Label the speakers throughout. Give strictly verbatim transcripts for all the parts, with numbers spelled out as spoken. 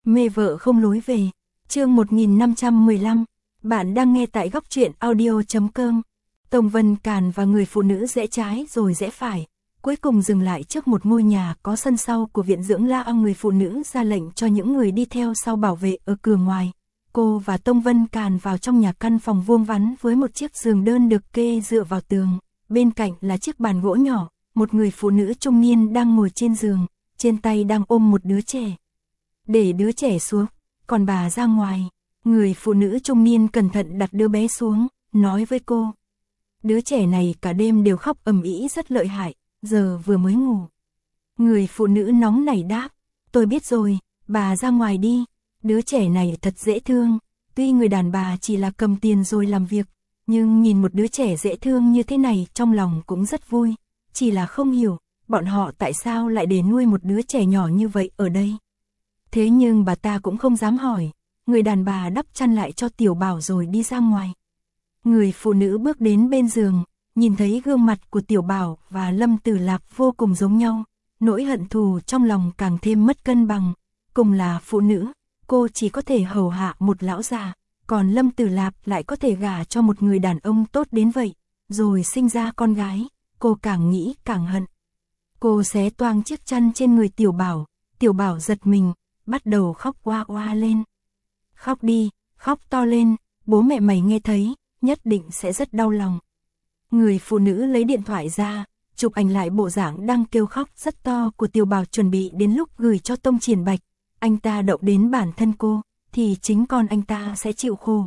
Speaker 1: Mê vợ không lối về. Chương một nghìn năm trăm mười lăm. Bạn đang nghe tại góc truyện audio chấm com. Tông Vân Càn và người phụ nữ rẽ trái rồi rẽ phải, cuối cùng dừng lại trước một ngôi nhà có sân sau của viện dưỡng lao. Người phụ nữ ra lệnh cho những người đi theo sau bảo vệ ở cửa ngoài. Cô và Tông Vân Càn vào trong nhà, căn phòng vuông vắn với một chiếc giường đơn được kê dựa vào tường. Bên cạnh là chiếc bàn gỗ nhỏ, một người phụ nữ trung niên đang ngồi trên giường, trên tay đang ôm một đứa trẻ. Để đứa trẻ xuống, còn bà ra ngoài. Người phụ nữ trung niên cẩn thận đặt đứa bé xuống, nói với cô. Đứa trẻ này cả đêm đều khóc ầm ĩ rất lợi hại, giờ vừa mới ngủ. Người phụ nữ nóng nảy đáp, tôi biết rồi, bà ra ngoài đi. Đứa trẻ này thật dễ thương, tuy người đàn bà chỉ là cầm tiền rồi làm việc, nhưng nhìn một đứa trẻ dễ thương như thế này trong lòng cũng rất vui. Chỉ là không hiểu, bọn họ tại sao lại để nuôi một đứa trẻ nhỏ như vậy ở đây. Thế nhưng bà ta cũng không dám hỏi, người đàn bà đắp chăn lại cho Tiểu Bảo rồi đi ra ngoài. Người phụ nữ bước đến bên giường, nhìn thấy gương mặt của Tiểu Bảo và Lâm Tử Lạp vô cùng giống nhau, nỗi hận thù trong lòng càng thêm mất cân bằng. Cùng là phụ nữ, cô chỉ có thể hầu hạ một lão già, còn Lâm Tử Lạp lại có thể gả cho một người đàn ông tốt đến vậy, rồi sinh ra con gái, cô càng nghĩ càng hận. Cô xé toang chiếc chăn trên người Tiểu Bảo, Tiểu Bảo giật mình, bắt đầu khóc oa oa lên. Khóc đi, khóc to lên, bố mẹ mày nghe thấy, nhất định sẽ rất đau lòng. Người phụ nữ lấy điện thoại ra, chụp ảnh lại bộ dạng đang kêu khóc rất to của Tiểu Bảo, chuẩn bị đến lúc gửi cho Tông Triển Bạch. Anh ta động đến bản thân cô, thì chính con anh ta sẽ chịu khổ.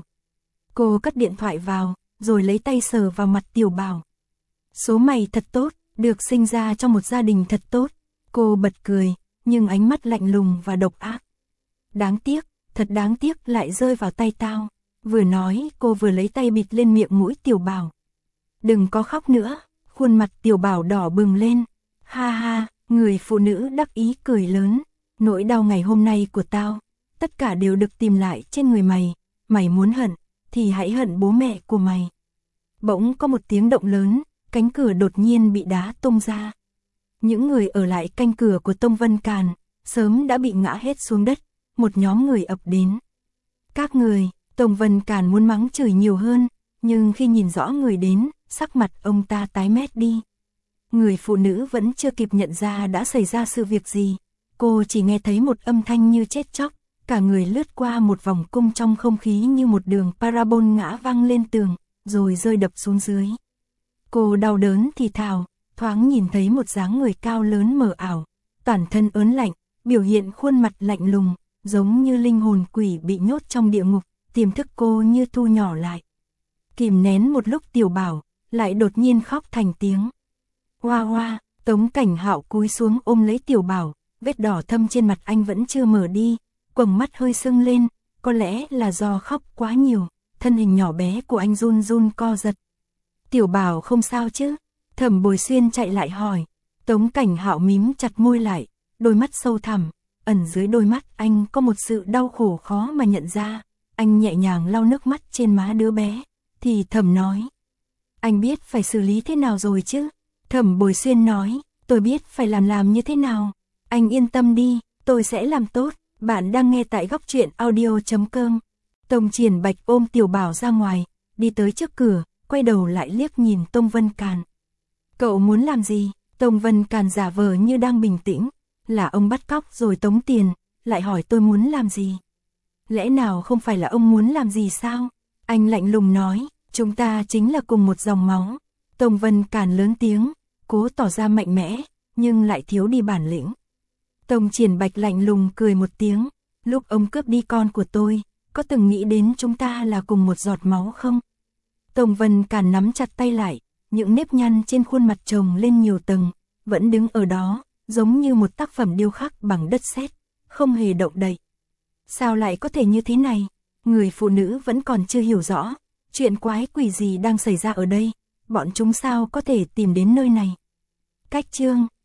Speaker 1: Cô cất điện thoại vào, rồi lấy tay sờ vào mặt Tiểu Bảo. Số mày thật tốt, được sinh ra trong một gia đình thật tốt. Cô bật cười, nhưng ánh mắt lạnh lùng và độc ác. Đáng tiếc, thật đáng tiếc lại rơi vào tay tao. Vừa nói cô vừa lấy tay bịt lên miệng mũi Tiểu Bảo. Đừng có khóc nữa. Khuôn mặt Tiểu Bảo đỏ bừng lên. Ha ha, người phụ nữ đắc ý cười lớn. Nỗi đau ngày hôm nay của tao, tất cả đều được tìm lại trên người mày. Mày muốn hận, thì hãy hận bố mẹ của mày. Bỗng có một tiếng động lớn, cánh cửa đột nhiên bị đá tung ra. Những người ở lại canh cửa của Tông Vân Càn sớm đã bị ngã hết xuống đất. Một nhóm người ập đến. Các người, Tông Vân Càn muốn mắng chửi nhiều hơn, nhưng khi nhìn rõ người đến, sắc mặt ông ta tái mét đi. Người phụ nữ vẫn chưa kịp nhận ra đã xảy ra sự việc gì. Cô chỉ nghe thấy một âm thanh như chết chóc, cả người lướt qua một vòng cung trong không khí như một đường parabol ngã văng lên tường, rồi rơi đập xuống dưới. Cô đau đớn thì thào, thoáng nhìn thấy một dáng người cao lớn mờ ảo, toàn thân ớn lạnh, biểu hiện khuôn mặt lạnh lùng, giống như linh hồn quỷ bị nhốt trong địa ngục, tiềm thức cô như thu nhỏ lại. Kìm nén một lúc Tiểu Bảo, lại đột nhiên khóc thành tiếng. Hoa hoa, Tống Cảnh Hạo cúi xuống ôm lấy Tiểu Bảo, vết đỏ thâm trên mặt anh vẫn chưa mở đi, quầng mắt hơi sưng lên, có lẽ là do khóc quá nhiều, thân hình nhỏ bé của anh run run co giật. Tiểu Bảo không sao chứ? Thẩm Bồi Xuyên chạy lại hỏi. Tống Cảnh Hạo mím chặt môi lại, đôi mắt sâu thẳm, ẩn dưới đôi mắt anh có một sự đau khổ khó mà nhận ra. Anh nhẹ nhàng lau nước mắt trên má đứa bé, thì thầm nói. Anh biết phải xử lý thế nào rồi chứ? Thẩm Bồi Xuyên nói, tôi biết phải làm làm như thế nào. Anh yên tâm đi, tôi sẽ làm tốt. Bạn đang nghe tại góc truyện audio chấm com. Tông Triển Bạch ôm Tiểu Bảo ra ngoài, đi tới trước cửa, quay đầu lại liếc nhìn Tông Vân Càn. Cậu muốn làm gì? Tông Vân Càn giả vờ như đang bình tĩnh. Là ông bắt cóc rồi tống tiền, lại hỏi tôi muốn làm gì? Lẽ nào không phải là ông muốn làm gì sao? Anh lạnh lùng nói, chúng ta chính là cùng một dòng máu. Tông Vân Càn lớn tiếng, cố tỏ ra mạnh mẽ, nhưng lại thiếu đi bản lĩnh. Tông Triển Bạch lạnh lùng cười một tiếng, lúc ông cướp đi con của tôi, có từng nghĩ đến chúng ta là cùng một giọt máu không? Tông Vân Càn nắm chặt tay lại, những nếp nhăn trên khuôn mặt chồng lên nhiều tầng, vẫn đứng ở đó, giống như một tác phẩm điêu khắc bằng đất sét, không hề động đậy. Sao lại có thể như thế này? Người phụ nữ vẫn còn chưa hiểu rõ, chuyện quái quỷ gì đang xảy ra ở đây, bọn chúng sao có thể tìm đến nơi này? Cách chương